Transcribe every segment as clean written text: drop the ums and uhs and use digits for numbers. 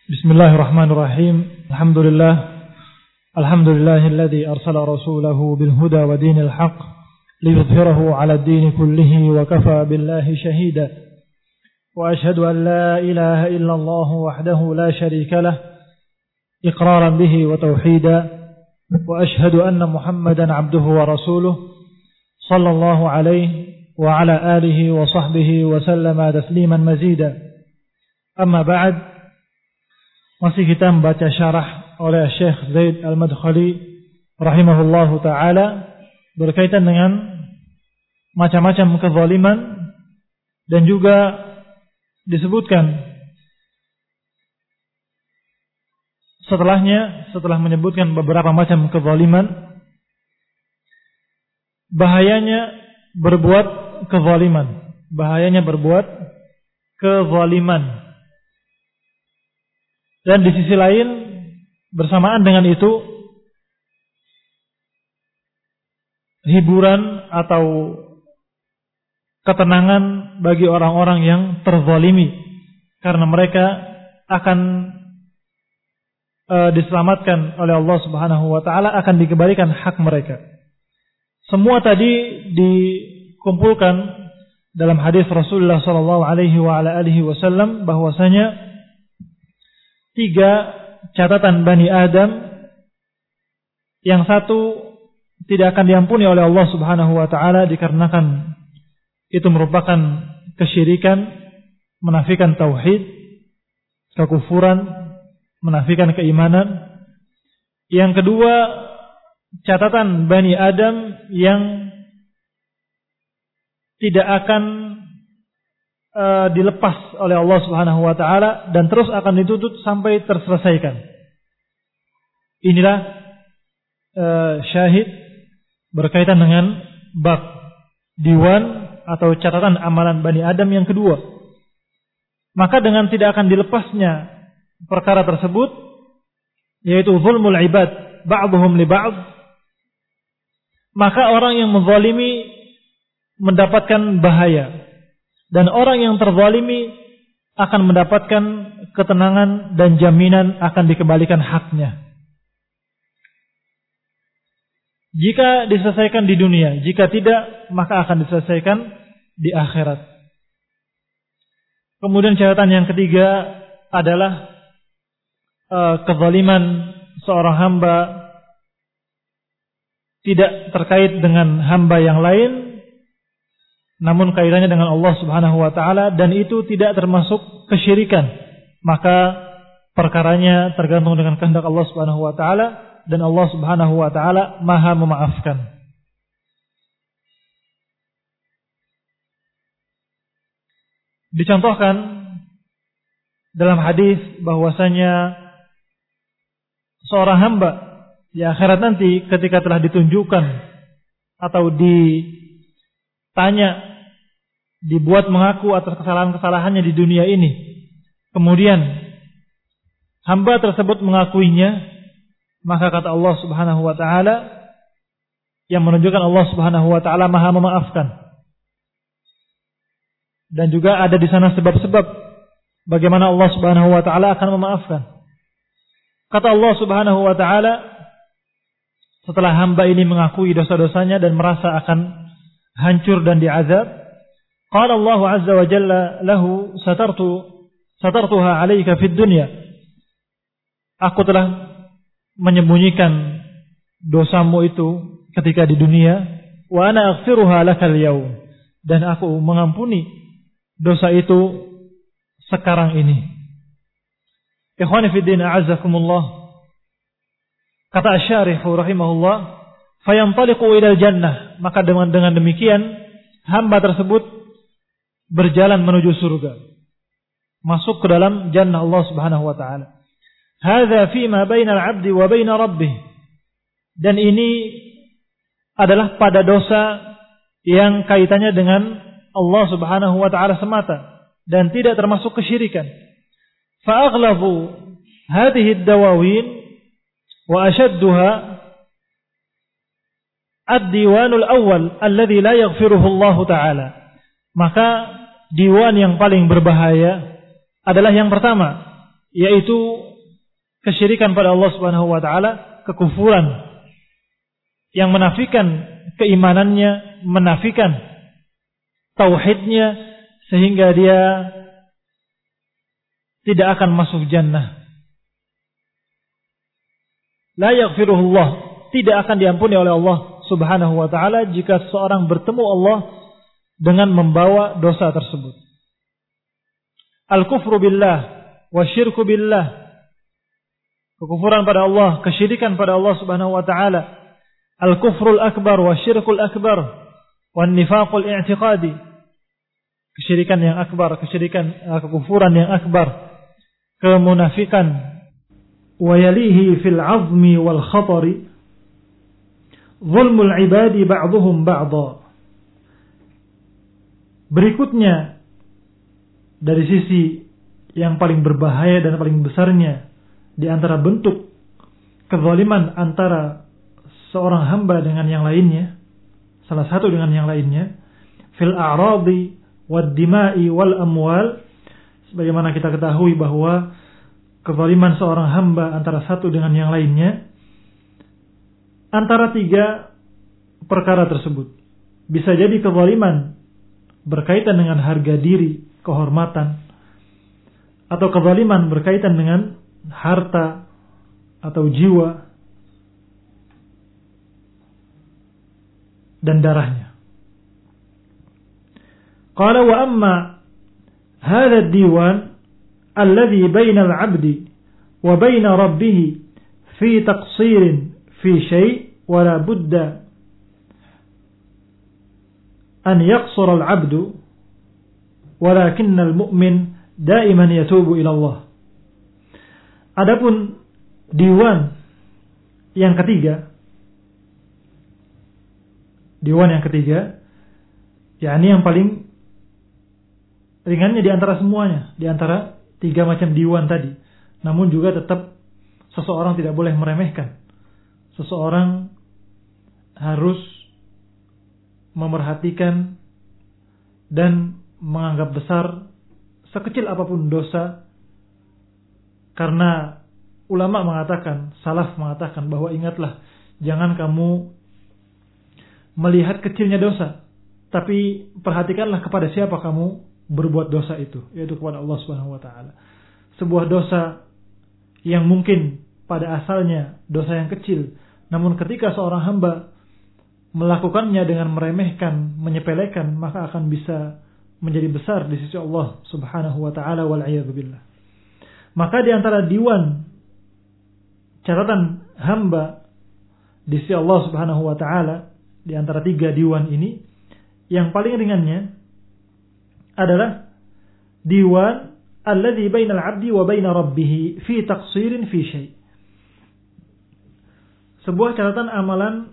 Bismillahirrahmanirrahim. Alhamdulillahilladzi arsala rasulahu bil huda wa dinil haqq liyudhhirahu 'ala ad-din kullihi wa kafa billahi shahida. Wa ashhadu an la ilaha illallah wahdahu la sharika lah iqraran bihi wa tauhida. Wa ashhadu anna Muhammadan 'abduhu wa rasuluhu sallallahu alaihi wa ala alihi wa sahbihi wa sallama tasliman mazida. Amma ba'd. Masih kita membaca syarah oleh Syekh Zaid Al-Madkhali rahimahullahu ta'ala berkaitan dengan macam-macam kezaliman, dan juga disebutkan setelah menyebutkan beberapa macam kezaliman, bahayanya berbuat kezaliman. Dan di sisi lain, bersamaan dengan itu, hiburan atau ketenangan bagi orang-orang yang terzalimi, karena mereka akan diselamatkan oleh Allah Subhanahu wa taala, akan dikembalikan hak mereka. Semua tadi dikumpulkan dalam hadis Rasulullah sallallahu alaihi wasallam bahwasanya 3 catatan Bani Adam, yang satu tidak akan diampuni oleh Allah Subhanahu wa taala dikarenakan itu merupakan kesyirikan, menafikan tauhid, kekufuran, menafikan keimanan. Yang kedua, catatan Bani Adam yang tidak akan dilepas oleh Allah Subhanahu wa taala dan terus akan dituntut sampai terselesaikan. Inilah syahid berkaitan dengan bab diwan atau catatan amalan Bani Adam yang kedua. Maka dengan tidak akan dilepasnya perkara tersebut, yaitu zulmul ibad ba'dhum li ba'd, maka orang yang menzalimi mendapatkan bahaya. Dan orang yang terzalimi akan mendapatkan ketenangan dan jaminan akan dikembalikan haknya. Jika diselesaikan di dunia, jika tidak, maka akan diselesaikan di akhirat. Kemudian catatan yang ketiga adalah kezaliman seorang hamba tidak terkait dengan hamba yang lain, namun kaitannya dengan Allah Subhanahu wa taala, dan itu tidak termasuk kesyirikan. Maka perkaranya tergantung dengan kehendak Allah Subhanahu wa taala, dan Allah Subhanahu wa taala Maha memaafkan. Dicontohkan dalam hadis bahwasanya seorang hamba di akhirat nanti ketika telah ditunjukkan atau ditanya, dibuat mengaku atas kesalahan-kesalahannya di dunia ini, kemudian hamba tersebut mengakuinya, maka kata Allah Subhanahu wa taala, yang menunjukkan Allah Subhanahu wa taala Maha memaafkan. Dan juga ada di sana sebab-sebab bagaimana Allah Subhanahu wa taala akan memaafkan. Kata Allah Subhanahu wa taala, setelah hamba ini mengakui dosa-dosanya dan merasa akan hancur dan diazab, qala Allah azza wa jalla lahu satartuha 'alaika fid dunya. Aku telah menyembunyikan dosamu itu ketika di dunia, wa ana aghfiruha lakal yaum, dan aku mengampuni dosa itu sekarang ini. Ikhwani fid din, a'azzakumullah. Kata asy-syarih rahimahullah, fayantaliqu ilal jannah, maka dengan demikian hamba tersebut berjalan menuju surga, masuk ke dalam jannah Allah Subhanahu wa taala. Hadza fima bainal 'abdi wa bain rabbih, dan ini adalah pada dosa yang kaitannya dengan Allah Subhanahu wa taala semata dan tidak termasuk kesyirikan. Fa aghlabu hadhihi ad-dawawin wa ashadduha ad-diwanul awwal alladhi la yaghfiruhu Allah taala. Maka diwan yang paling berbahaya adalah yang pertama, yaitu kesyirikan pada Allah Subhanahu wa taala, kekufuran yang menafikan keimanannya, menafikan tauhidnya, sehingga dia tidak akan masuk jannah. La yaghfiruhullah, tidak akan diampuni oleh Allah Subhanahu wa taala jika seorang bertemu Allah dengan membawa dosa tersebut. Al-kufru billah wa syirku billah, kekufuran pada Allah, kesyirikan pada Allah Subhanahu wa taala. Al-kufrul akbar wa syirkul akbar wa nifaqul i'tiqadi, kesyirikan yang akbar, kekufuran yang akbar, kemunafikan. Wa yalihi fil 'azmi wal khatari zulmul ibadi ba'dhum ba'dha. Berikutnya, dari sisi yang paling berbahaya dan paling besarnya di antara bentuk kezaliman antara seorang hamba dengan yang lainnya, salah satu dengan yang lainnya, fil a'radi wad dima'i wal amwal, sebagaimana kita ketahui bahwa kezaliman seorang hamba antara satu dengan yang lainnya, antara tiga perkara tersebut. Bisa jadi kezaliman berkaitan dengan harga diri, kehormatan, atau kezaliman berkaitan dengan harta atau jiwa dan darahnya. Qala wa amma hadha ad-diwan alladhi baina al-'abdi wa baina rabbih fi taqsirin fi shay' wa la budda an yaqsura al-'abdu walakinna al-mu'min daiman yatubu ila Allah. Adapun diwan yang ketiga, yakni yang paling ringannya di antara semuanya, di antara tiga macam diwan tadi. Namun juga tetap seseorang tidak boleh meremehkan. Seseorang harus memerhatikan dan menganggap besar sekecil apapun dosa, karena ulama mengatakan, salaf mengatakan bahwa ingatlah, jangan kamu melihat kecilnya dosa, tapi perhatikanlah kepada siapa kamu berbuat dosa itu, yaitu kepada Allah Subhanahu wa taala. Sebuah dosa yang mungkin pada asalnya dosa yang kecil, namun ketika seorang hamba melakukannya dengan meremehkan, menyepelekan, maka akan bisa menjadi besar di sisi Allah Subhanahu wa taala, wal a'yadzu billah. Maka di antara diwan catatan hamba di sisi Allah Subhanahu wa taala, di antara tiga diwan ini, yang paling ringannya adalah diwan alladhi bainal 'abdi wa baina rabbih fi taqsirin fi syai'. Sebuah catatan amalan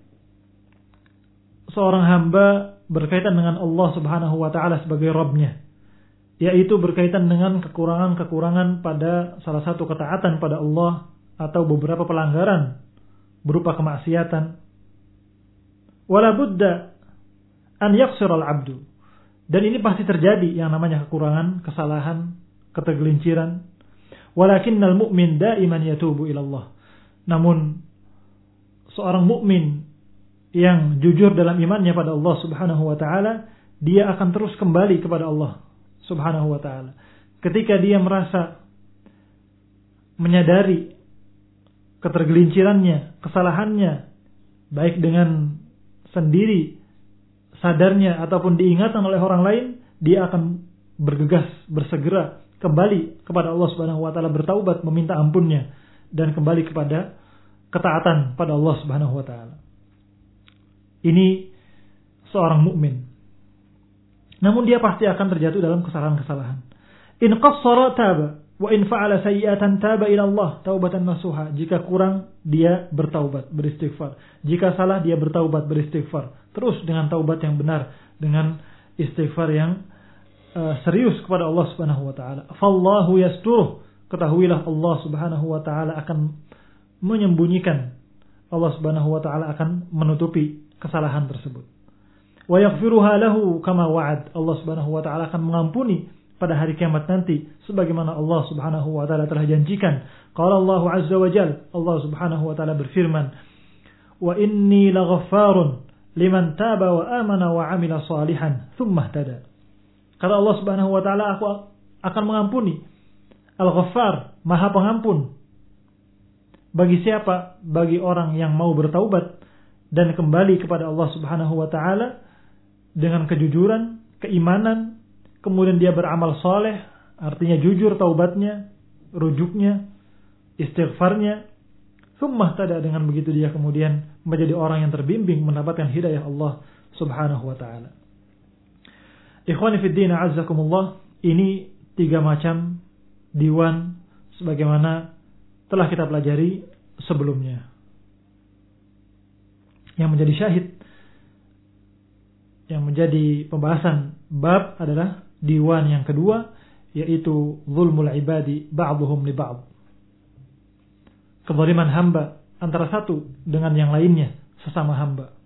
seorang hamba berkaitan dengan Allah Subhanahu wa taala sebagai Rabb-nya, yaitu berkaitan dengan kekurangan-kekurangan pada salah satu ketaatan pada Allah atau beberapa pelanggaran berupa kemaksiatan. Wala budda an yaqsira al-'abdu. Dan ini pasti terjadi yang namanya kekurangan, kesalahan, ketergelinciran. Walakinnal mu'min daiman yatubu ila Allah. Namun seorang mukmin yang jujur dalam imannya pada Allah Subhanahu wa taala, dia akan terus kembali kepada Allah Subhanahu wa taala. Ketika dia merasa menyadari ketergelincirannya, kesalahannya, baik dengan sendiri sadarnya ataupun diingatkan oleh orang lain, dia akan bergegas, bersegera kembali kepada Allah Subhanahu wa taala, bertaubat, meminta ampunnya, dan kembali kepada ketaatan pada Allah Subhanahu wa taala. Ini seorang mukmin. Namun dia pasti akan terjatuh dalam kesalahan-kesalahan. In qassara taba wa in fa'ala sayyi'atan taba ila Allah taubatan nasuha. Jika kurang, dia bertaubat, beristighfar. Jika salah, dia bertaubat, beristighfar. Terus dengan taubat yang benar, dengan istighfar yang serius kepada Allah Subhanahu wa taala. Fallahu yasturuh. Ketahuilah Allah Subhanahu wa taala akan menyembunyikan. Allah Subhanahu wa taala akan menutupi kesalahan tersebut. Wa yaghfiruha lahu kama wa'ad. Allah Subhanahu wa taala akan mengampuni pada hari kiamat nanti sebagaimana Allah Subhanahu wa taala telah janjikan. Qala Allah azza wa jalla, Allah Subhanahu wa taala berfirman, "Wa inni laghaffarun liman taba wa amana wa amila salihan tsumma ihtada." Kata Allah Subhanahu wa taala, aku akan mengampuni. Al-Ghaffar, Maha Pengampun. Bagi siapa? Bagi orang yang mau bertaubat dan kembali kepada Allah Subhanahu wa taala dengan kejujuran, keimanan, kemudian dia beramal soleh, artinya jujur taubatnya, rujuknya, istighfarnya. Tsumma ihtada, dengan begitu dia kemudian menjadi orang yang terbimbing mendapatkan hidayah Allah Subhanahu wa taala. Ikhwani fid din, a'azzakumullah, ini 3 macam diwan sebagaimana telah kita pelajari sebelumnya. Yang menjadi syahid, yang menjadi pembahasan bab adalah diwan yang kedua, yaitu zulmul ibadi ba'dhum li ba'd. Kezaliman hamba antara satu dengan yang lainnya, sesama hamba.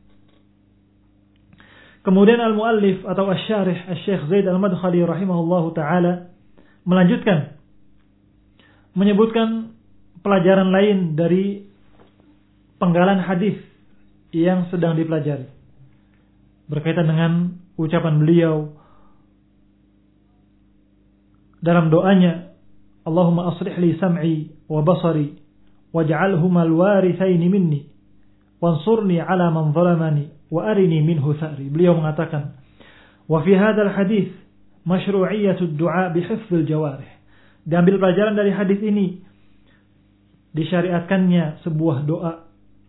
Kemudian al-muallif atau asy-syarih Asy-Syaikh Zaid Al-Madkhali rahimahullahu taala melanjutkan menyebutkan pelajaran lain dari penggalan hadis yang sedang dipelajari berkaitan dengan ucapan beliau dalam doanya, Allahumma aslih li sam'i wa basari waj'alhuma al-warithaini minni wansurni ala man zalamani wa arini minhu tha'ri. Beliau mengatakan, wa fi hadzal hadits masyru'iyyatu ad-du'a bi hifdzil jawarih. Diambil pelajaran dari hadis ini, disyariatkannya sebuah doa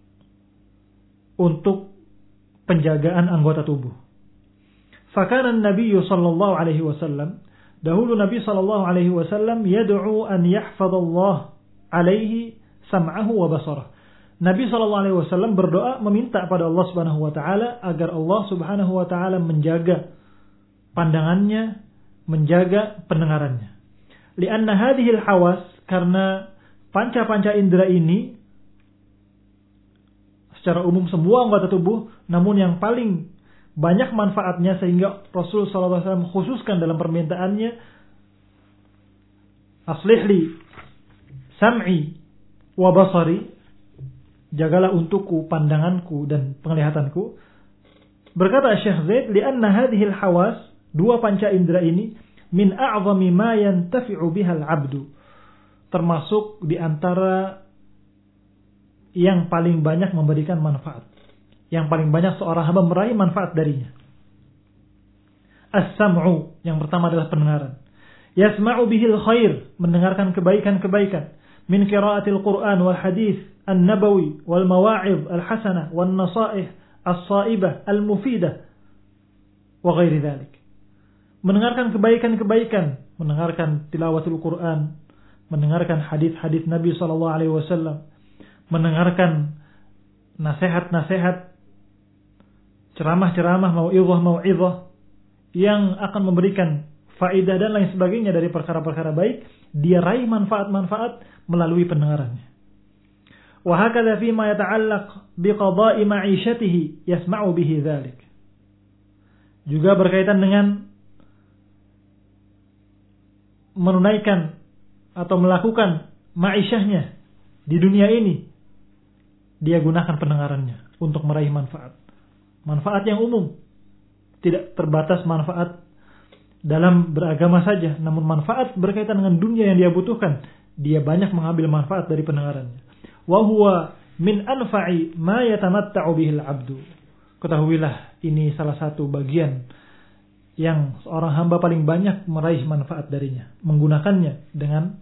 untuk penjagaan anggota tubuh. Fakana an-nabiy sallallahu alaihi wasallam, dahulu Nabi sallallahu alaihi wasallam yad'u an yahfadallah alaihi sam'ahu wa basarah. Nabi sallallahu alaihi wasallam berdoa meminta pada Allah Subhanahu wa taala agar Allah Subhanahu wa taala menjaga pandangannya, menjaga pendengarannya. Lianna hadhil hawas, karena panca-panca indera ini secara umum semua anggota tubuh, namun yang paling banyak manfaatnya sehingga Rasul sallallahu alaihi wasallam khususkan dalam permintaannya, aslih li sam'i wa basari, jagalah untukku pandanganku dan penglihatanku. Berkata Syekh Zaid, lianna hadhil hawas, 2 panca indera ini, min a'zami ma yantafi'u bihal abdu, termasuk di antara yang paling banyak memberikan manfaat, yang paling banyak seorang hamba meraih manfaat darinya. As-sam'u, yang pertama adalah pendengaran. Yasma'u bihil khair, mendengarkan kebaikan-kebaikan. Min qiraatil Qur'an wal hadis an-nabawi wal mawa'idh al-hasanah wan nasaih as-saibah al-mufidah wa ghairi dzalik. Mendengarkan kebaikan-kebaikan, mendengarkan tilawatul Quran, mendengarkan hadis-hadis Nabi sallallahu alaihi wasallam, mendengarkan nasihat-nasihat, ceramah-ceramah, mau'izah yang akan memberikan faedah dan lain sebagainya dari perkara-perkara baik, dia raih manfaat-manfaat melalui pendengarannya. Wa hakadha fi ma yata'allaq biqada'i ma'ishatihi yasma'u bihi dzalik. Juga berkaitan dengan menunaikan atau melakukan ma'isyahnya di dunia ini, dia gunakan pendengarannya untuk meraih manfaat. Manfaat yang umum, tidak terbatas manfaat dalam beragama saja, namun manfaat berkaitan dengan dunia yang dia butuhkan, dia banyak mengambil manfaat dari pendengarannya. Wa huwa min anfa'i ma yatamatta'u bihil 'abdu. Ketahuilah, ini salah satu bagian yang seorang hamba paling banyak meraih manfaat darinya, menggunakannya dengan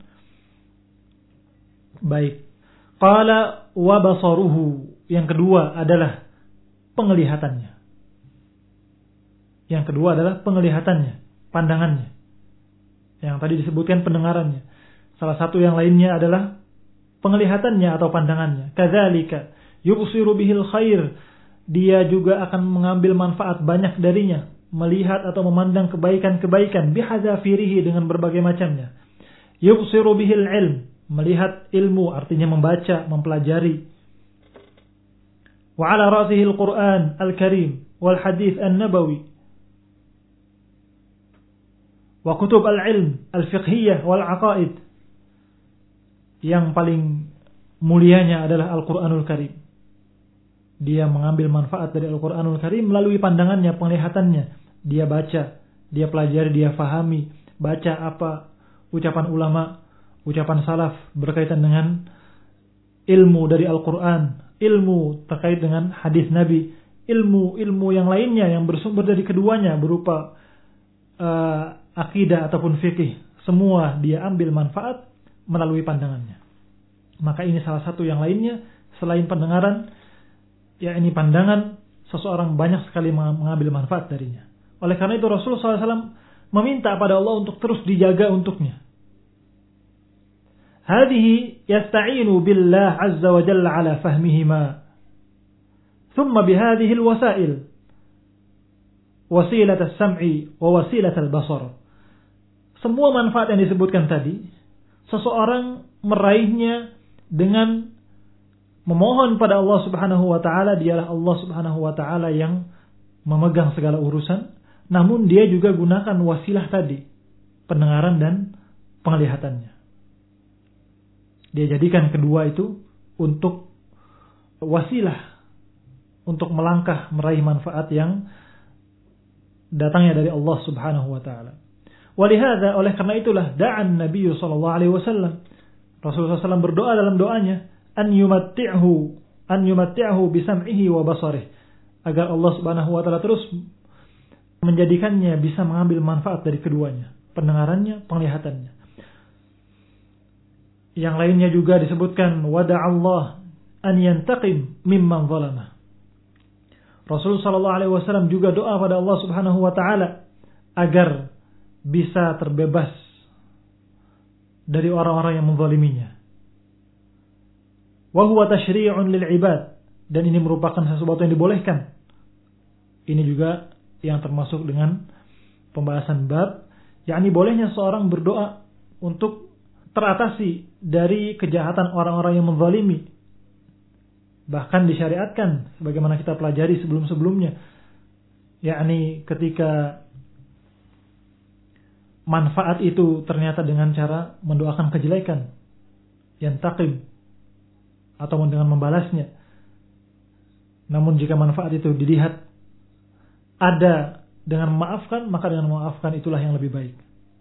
baik. Qala wa basaruhu, yang kedua adalah penglihatannya. Yang kedua adalah penglihatannya, pandangannya. Yang tadi disebutkan pendengarannya. Salah satu yang lainnya adalah penglihatannya atau pandangannya. Kadzalika yubsiru bihil khair, dia juga akan mengambil manfaat banyak darinya, melihat atau memandang kebaikan-kebaikan, bihadzafirihi, dengan berbagai macamnya. Yubsiru bihil ilm, melihat ilmu, artinya membaca, mempelajari. Wa ala ra'sihi al-Qur'an al-Karim wal hadis an-nabawi wa kutub al-ilm al-fiqhiyah wal aqaid. Yang paling mulianya adalah Al-Qur'anul Karim. Dia mengambil manfaat dari Al-Qur'anul Karim melalui pandangannya, penglihatannya. Dia baca, dia pelajari, dia fahami, baca apa ucapan ulama, ucapan salaf berkaitan dengan ilmu dari Al-Qur'an, ilmu terkait dengan hadis Nabi, ilmu yang lainnya yang bersumber dari keduanya berupa akidah ataupun fikih. Semua dia ambil manfaat melalui pandangannya. Maka ini salah satu yang lainnya selain pendengaran, yakni pandangan, seseorang banyak sekali mengambil manfaat darinya. Oleh karena itu Rasulullah SAW meminta pada Allah untuk terus dijaga untuknya. Hadhihi yasta'inu billah azza wa jalla ala fahmihima. Thumma bihadhihi alwasail. Wasilat as-sam'i wa wasilat al-basar. Semua manfaat yang disebutkan tadi, seseorang meraihnya dengan memohon pada Allah Subhanahu wa taala. Dialah Allah Subhanahu wa taala yang memegang segala urusan, namun dia juga gunakan wasilah tadi, pendengaran dan penglihatannya. Dia jadikan kedua itu untuk wasilah untuk melangkah meraih manfaat yang datangnya dari Allah Subhanahu wa taala. Walihada, oleh karena itulah da'an Nabi sallallahu alaihi wasallam, Rasulullah SAW berdoa dalam doanya, an yumatti'hu bisam'ihi wa basarih, agar Allah Subhanahu wa taala terus menjadikannya bisa mengambil manfaat dari keduanya, pendengarannya, penglihatannya. Yang lainnya juga disebutkan wada'allah an yantaqim mimman zalamah. Rasulullah sallallahu alaihi wasallam juga doa pada Allah Subhanahu wa taala agar bisa terbebas dari orang-orang yang menzaliminya. Wa huwa tasyri'un lil ibad, dan ini merupakan sesuatu yang dibolehkan. Ini juga yang termasuk dengan pembahasan bab, yakni bolehnya seorang berdoa untuk teratasi dari kejahatan orang-orang yang menzalimi. Bahkan disyariatkan sebagaimana kita pelajari sebelum-sebelumnya, yakni ketika manfaat itu ternyata dengan cara mendoakan kejelekan, yantaqim, atau dengan membalasnya. Namun jika manfaat itu dilihat ada dengan memaafkan, maka dengan memaafkan itulah yang lebih baik.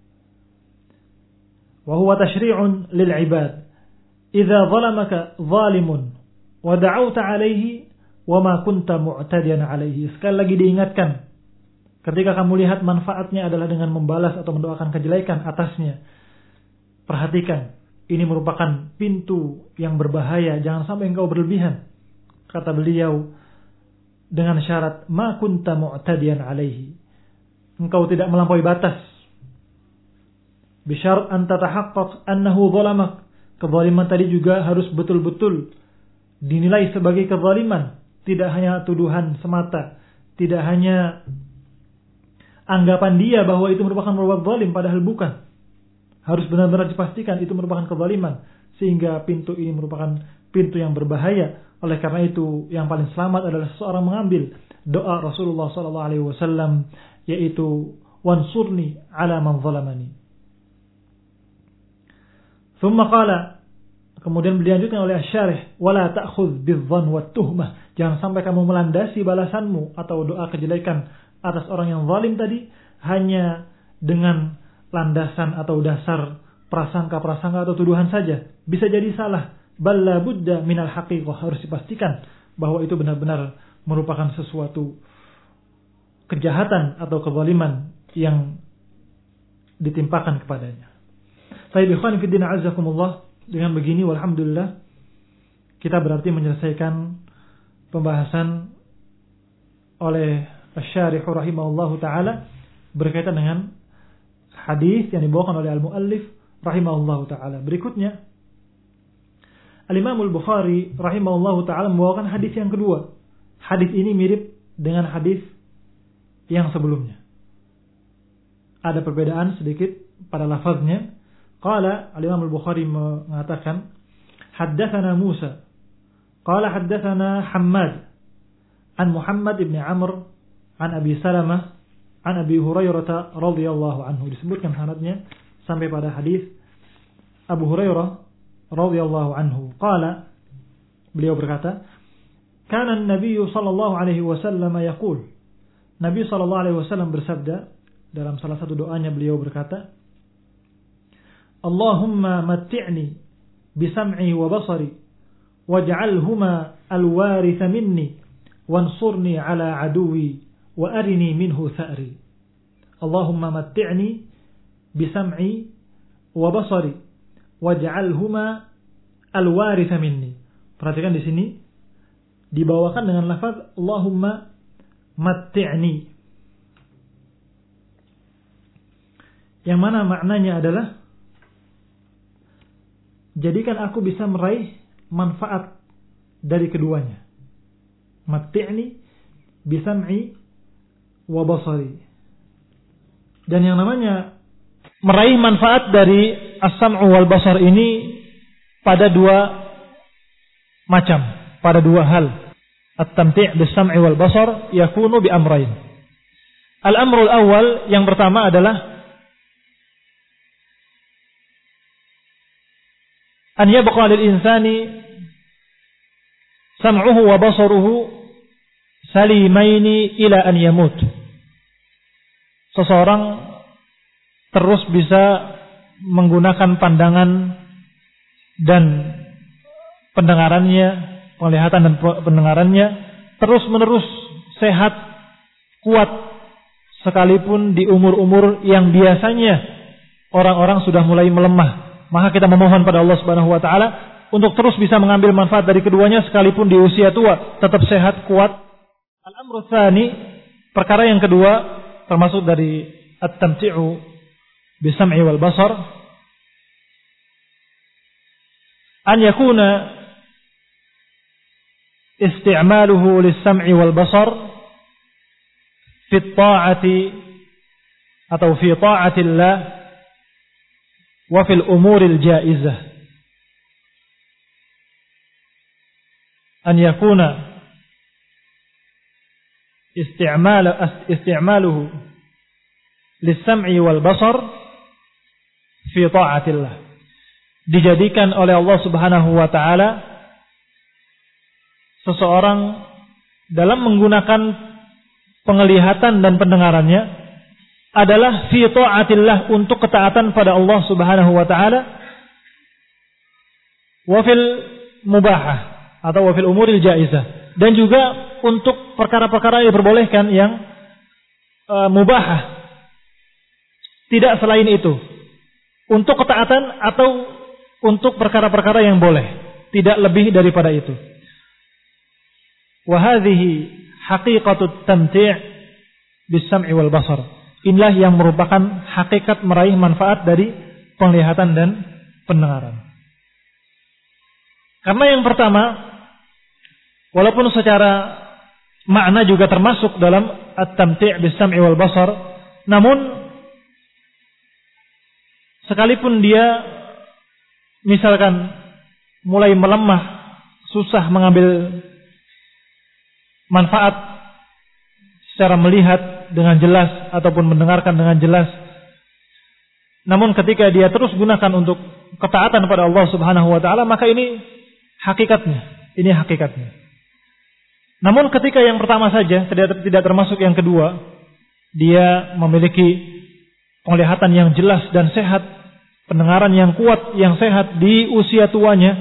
Wa huwa tasyri'un lil ibad. Idza zalamaka zalimun wa da'awta 'alaihi wa ma kunta mu'tadiyan 'alaihi. Sekali lagi diingatkan, ketika kamu lihat manfaatnya adalah dengan membalas atau mendoakan kejelekan atasnya, perhatikan, ini merupakan pintu yang berbahaya, jangan sampai engkau berlebihan. Kata beliau, dengan syarat ma kunta mu'tadiyan alaihi, engkau tidak melampaui batas. Bisyarat an tatahaqqaq annahu zalamak. Kezaliman tadi juga harus betul-betul dinilai sebagai kezaliman, tidak hanya tuduhan semata, tidak hanya anggapan dia bahwa itu merupakan perbuatan zalim padahal bukan. Harus benar-benar dipastikan itu merupakan kezaliman, sehingga pintu ini merupakan pintu yang berbahaya. Oleh karena itu yang paling selamat adalah seseorang mengambil doa Rasulullah SAW, yaitu wansurni ala man zalamani. Thumma qala, kemudian dilanjutkan oleh asy-syarih, wala ta'khudz bidzan wat tuhmah. Jangan sampai kamu melandasi balasanmu atau doa kejelekan atas orang yang zalim tadi hanya dengan landasan atau dasar prasangka-prasangka atau tuduhan saja. Bisa jadi salah. Bal la budda minal haqiqah, harus dipastikan bahwa itu benar-benar merupakan sesuatu kejahatan atau kezaliman yang ditimpakan kepadanya. Baik, ikhwan fillah azakumullah, dengan begini walhamdulillah kita berarti menyelesaikan pembahasan oleh Asy-Syarih rahimahullahu taala berkaitan dengan hadis yang dibawakan oleh al-muallif rahimahullahu taala. Berikutnya Al-Imam Al-Bukhari rahimahullahu taala membawakan hadis yang kedua. Hadis ini mirip dengan hadis yang sebelumnya. Ada perbedaan sedikit pada lafaznya. Qala Al-Imam Al-Bukhari mengatakan haddatsana Musa qala haddatsana Hammad an Muhammad ibn Amr an Abi Salamah an Abi Hurairah radhiyallahu anhu, disebutkan sanadnya sampai pada hadis Abu Hurairah radhiyallahu anhu. Qala, beliau berkata, kana an-nabiy sallallahu alaihi wasallam yaqul, Nabi sallallahu alaihi wasallam bersabda dalam salah satu doanya, beliau berkata, Allahumma matti'ni bisam'i wa basari waj'alhuma al-waritha minni wansurni ala aduwi wa arini minhu tha'ri. Allahumma matti'ni bisam'i wa basari waj'alhuma al-waritha minni. Perhatikan di sini dibawakan dengan lafaz Allahumma matti'ni, yang mana maknanya adalah jadikan aku bisa meraih manfaat dari keduanya. Matti'ni bisam'i wa basari. Dan yang namanya meraih manfaat dari as-sam'u wal basar ini pada dua macam, pada dua hal. At-tamti' bis-sam'i wal basar yakunu bi amrayn. Al-amrul awal, yang pertama adalah an yabqa lil insani sam'uhu wa basaruhu salimaini ila an yamut. Seseorang terus bisa menggunakan pandangan dan pendengarannya, penglihatan dan pendengarannya terus menerus sehat, kuat, sekalipun di umur-umur yang biasanya orang-orang sudah mulai melemah. Maka kita memohon pada Allah Subhanahu wa taala untuk terus bisa mengambil manfaat dari keduanya sekalipun di usia tua tetap sehat, kuat. Al-amru tsani, perkara yang kedua termasuk dari at-tamti'u bisam'i wal basar, an yakuna isti'maluhu lis-sam'i wal basar fi at-ta'ati atau fi ta'atillah wa fil umuril jaizah. An yakuna isti'maluhu lis-sam'i wal basar fi ta'atillah. Dijadikan oleh Allah Subhanahu wa taala seseorang dalam menggunakan penglihatan dan pendengarannya adalah fi ta'atillah, untuk ketaatan pada Allah Subhanahu wa taala, wa fil mubahah atau wa fil umuril jaizah, dan juga untuk perkara-perkara yang diperbolehkan yang mubahah, tidak selain itu, untuk ketaatan atau untuk perkara-perkara yang boleh, tidak lebih daripada itu. Wa hadhihi haqiqatut tamti' bis-sam'i wal basar. Inilah yang merupakan hakikat meraih manfaat dari penglihatan dan pendengaran. Karena yang pertama, walaupun secara makna juga termasuk dalam at-tamti' bis-sam'i wal basar, namun sekalipun dia misalkan mulai melemah, susah mengambil manfaat secara melihat dengan jelas ataupun mendengarkan dengan jelas, namun ketika dia terus gunakan untuk ketaatan pada Allah Subhanahu wa taala, maka ini hakikatnya. Namun ketika yang pertama saja tidak termasuk yang kedua, dia memiliki penglihatan yang jelas dan sehat, pendengaran yang kuat, yang sehat di usia tuanya,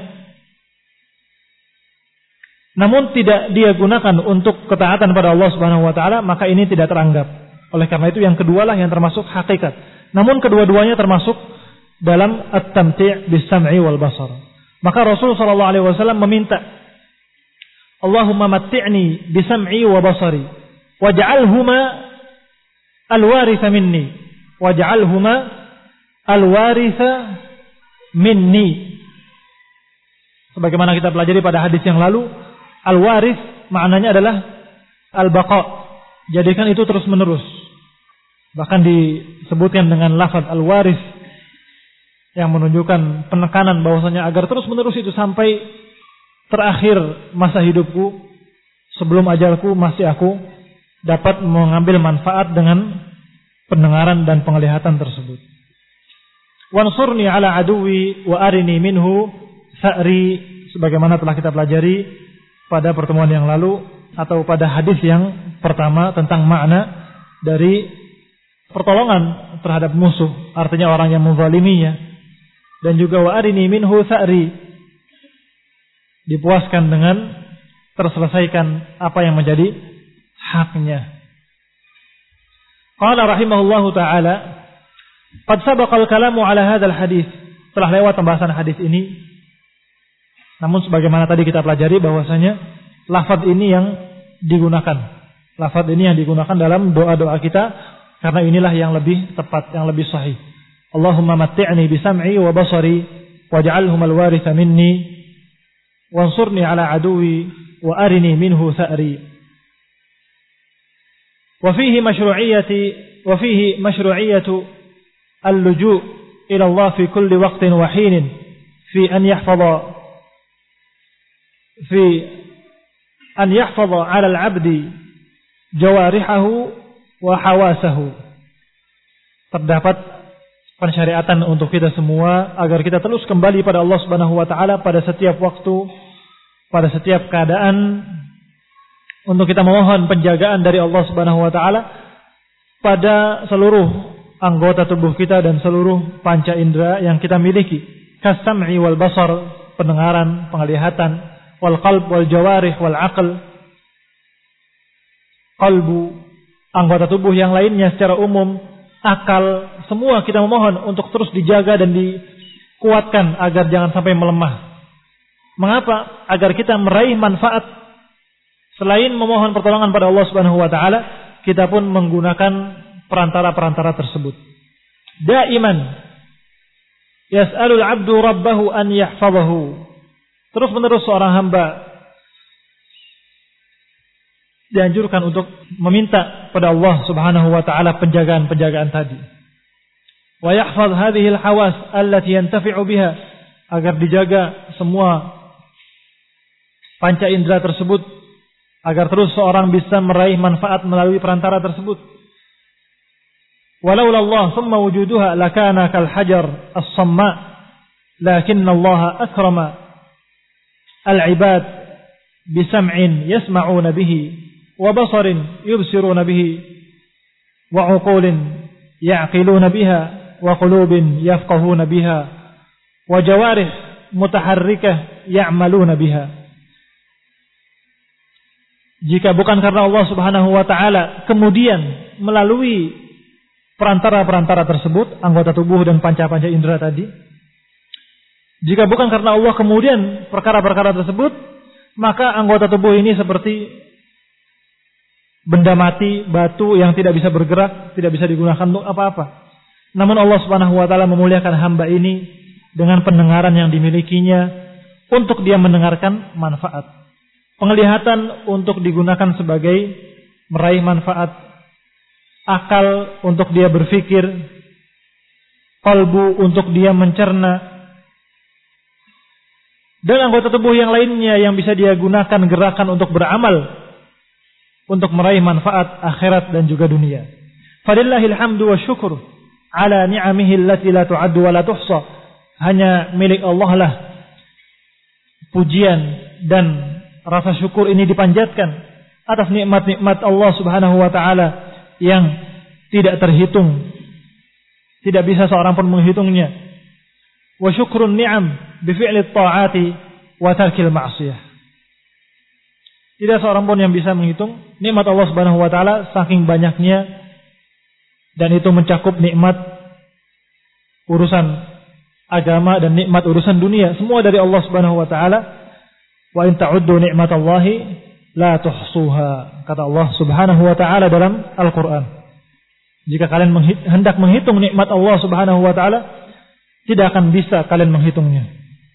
namun tidak dia gunakan untuk ketaatan pada Allah Subhanahu wa taala, maka ini tidak teranggap. Oleh karena itu yang kedualah yang termasuk hakikat. Namun kedua-duanya termasuk dalam at-tamti' bis-sam'i wal basar. Maka Rasul sallallahu alaihi wasallam meminta, Allahumma matti'ni bisam'i wa basari waj'alhuma al-waritha minni waj'alhuma al-waritha minni. Sebagaimana kita pelajari pada hadis yang lalu, al-waris maknanya adalah al-baqa, jadikan itu terus menerus. Bahkan disebutkan dengan lafaz al-waris yang menunjukkan penekanan bahwasanya agar terus menerus itu sampai terakhir masa hidupku, sebelum ajalku masih aku dapat mengambil manfaat dengan pendengaran dan penglihatan tersebut. Wansurni ala aduwi wa arini minhu sa'ri, sebagaimana telah kita pelajari pada pertemuan yang lalu atau pada hadis yang pertama tentang makna dari pertolongan terhadap musuh, artinya orang yang menzaliminya, dan juga wa arini minhu sa'ri, dipuaskan dengan terselesaikan apa yang menjadi haknya. Qala rahimahullahu ta'ala, qad sabaqa al-kalamu ala hadzal hadis, telah lewat pembahasan hadis ini. Namun sebagaimana tadi kita pelajari bahwasanya lafaz ini yang digunakan. Lafaz ini yang digunakan dalam doa-doa kita karena inilah yang lebih tepat, yang lebih sahih. Allahumma matti'ni bi sam'i wa basari waj'alhum al-waritha minni wansurni ala aduwi wa arini minhu sa'ri. وفيه مشروعية اللجوء إلى الله في كل وقت وحين في أن يحفظ على العبد جوارحه وحواسه. Terdapat pensyariatan untuk kita semua agar kita terus kembali pada Allah Subhanahu wa taala pada setiap waktu, pada setiap keadaan, untuk kita memohon penjagaan dari Allah Subhanahu wa taala pada seluruh anggota tubuh kita dan seluruh panca indera yang kita miliki. Kas-sam'i wal basar, pendengaran, penglihatan, wal qalb wal jawarih wal aql, qalbu, anggota tubuh yang lainnya secara umum, akal, semua kita memohon untuk terus dijaga dan dikuatkan agar jangan sampai melemah. Mengapa? Agar kita meraih manfaat. Selain memohon pertolongan pada Allah Subhanahu wa taala, kita pun menggunakan perantara-perantara tersebut. Daiman yas'alul 'abdu rabbahu an yahfazahu. Terus-menerus seorang hamba dianjurkan untuk meminta pada Allah Subhanahu wa taala penjagaan-penjagaan tadi. Wa yahfaz hadhihi al-hawas allati yantafi'u biha, agar dijaga semua panca indera tersebut, agar terus seorang bisa meraih manfaat melalui perantara tersebut. Walaula Allah thumma wujuduha lakana kal hajar as-samma, lakinna Allah akrama al-ibad bi sam'in yasma'una bihi wa basarin yubsiruna bihi wa 'uqulin ya'qiluna biha wa qulubin yafqahuna biha wa jawarih mutaharrikah ya'maluna biha. Jika bukan karena Allah Subhanahu wa taala kemudian melalui perantara-perantara tersebut, anggota tubuh dan panca-panca indera tadi, jika bukan karena Allah kemudian perkara-perkara tersebut, maka anggota tubuh ini seperti benda mati, batu yang tidak bisa bergerak, tidak bisa digunakan untuk apa-apa. Namun Allah Subhanahu wa taala memuliakan hamba ini dengan pendengaran yang dimilikinya untuk dia mendengarkan manfaat. Penglihatan untuk digunakan sebagai meraih manfaat, akal untuk dia berpikir, kalbu untuk dia mencerna, dan anggota tubuh yang lainnya yang bisa dia gunakan gerakan untuk beramal, untuk meraih manfaat akhirat dan juga dunia. Falillahil hamdu wa syukur ala ni'amihi allati la tu'addu wa la tuhsa. Hanya milik Allah lah pujian dan rasa syukur ini dipanjatkan atas nikmat-nikmat Allah Subhanahu wa taala yang tidak terhitung, tidak bisa seorang pun menghitungnya. Wa syukrun ni'am bi fi'li ta'ati wa tarkil ma'siyah. Tidak seorang pun yang bisa menghitung nikmat Allah Subhanahu wa taala saking banyaknya, dan itu mencakup nikmat urusan agama dan nikmat urusan dunia, semua dari Allah Subhanahu wa taala. Wa in ta'uddu ni'matallahi la tuhsuha, kata Allah Subhanahu wa taala dalam Al-Qur'an. Jika kalian hendak menghitung nikmat Allah Subhanahu wa taala, tidak akan bisa kalian menghitungnya.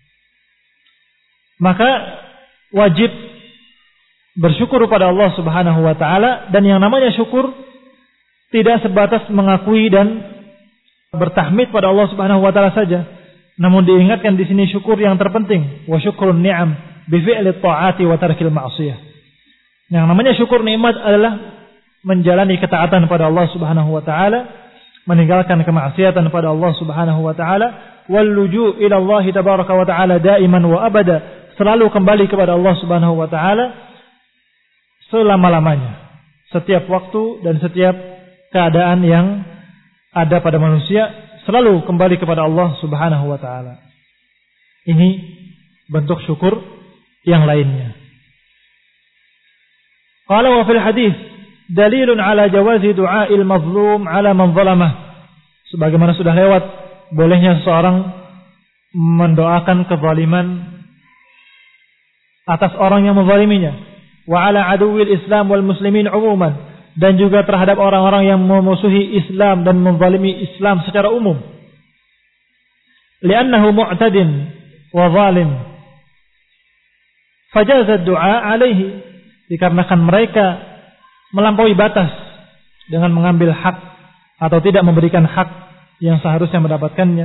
Maka wajib bersyukur kepada Allah Subhanahu wa taala, dan yang namanya syukur tidak sebatas mengakui dan bertahmid pada Allah Subhanahu wa taala saja. Namun diingatkan di sini syukur yang terpenting, wa syukrun ni'am bi fi'li ta'ati wa tarkil ma'siyah. Yang namanya syukur nikmat adalah menjalani ketaatan pada Allah Subhanahu wa taala, meninggalkan kemaksiatan pada Allah Subhanahu wa taala, wal luju' ila Allah tabaraka wa taala daiman wa abada, selalu kembali kepada Allah Subhanahu wa taala selama-lamanya, setiap waktu dan setiap keadaan yang ada pada manusia, selalu kembali kepada Allah Subhanahu wa taala. Ini bentuk syukur yang lainnya. Qala wa fil hadis dalilun ala jawazi du'a'il mazlum ala man zalamah. Sebagaimana sudah lewat, bolehnya seseorang mendoakan kezaliman atas orang yang menzaliminya. Wa ala aduwil Islam wal muslimin umuman, dan juga terhadap orang-orang yang memusuhi Islam dan menzalimi Islam secara umum. Li'annahu mu'tadin wa zalim. Fajaza ad-du'a alaihi, dikarenakan mereka melampaui batas dengan mengambil hak atau tidak memberikan hak yang seharusnya mendapatkannya,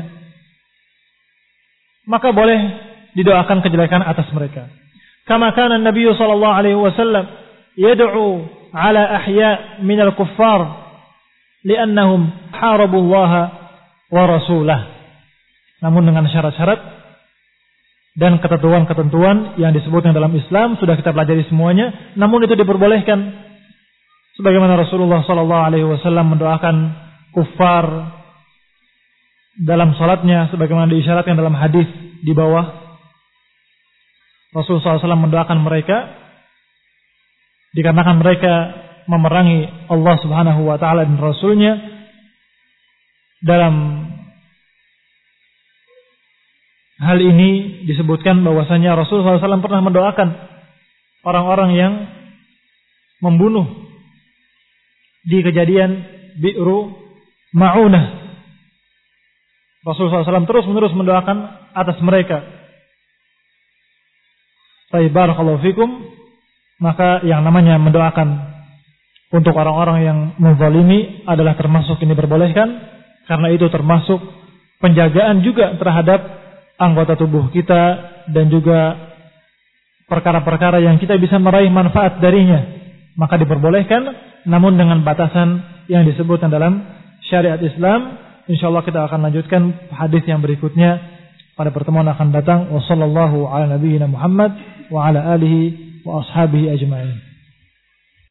maka boleh didoakan kejelekan atas mereka. Kama kana Nabi sallallahu alaihi wasallam yad'u ala ahya' min al-kuffar li'annahum harabu Allah wa rasulah. Namun dengan syarat-syarat dan ketentuan-ketentuan yang disebutkan dalam Islam sudah kita pelajari semuanya, namun itu diperbolehkan. Sebagaimana Rasulullah sallallahu alaihi wasallam mendoakan kufar dalam salatnya, sebagaimana diisyaratkan dalam hadis di bawah. Rasulullah SAW mendoakan mereka dikarenakan mereka memerangi Allah Subhanahu wa taala dan Rasulnya. Dalam hal ini disebutkan bahwasanya Rasulullah SAW pernah mendoakan orang-orang yang membunuh di kejadian Bi'ru Ma'unah. Rasulullah SAW terus-menerus mendoakan atas mereka. Barakallahu fikum. Maka yang namanya mendoakan untuk orang-orang yang menzalimi adalah termasuk ini diperbolehkan, karena itu termasuk penjagaan juga terhadap anggota tubuh kita dan juga perkara-perkara yang kita bisa meraih manfaat darinya, maka diperbolehkan, namun dengan batasan yang disebutkan dalam syariat Islam. Insyaallah kita akan lanjutkan hadis yang berikutnya pada pertemuan akan datang. Wassallallahu ala nabiyyina Muhammad wa ala alihi wa ashabihi ajma'in.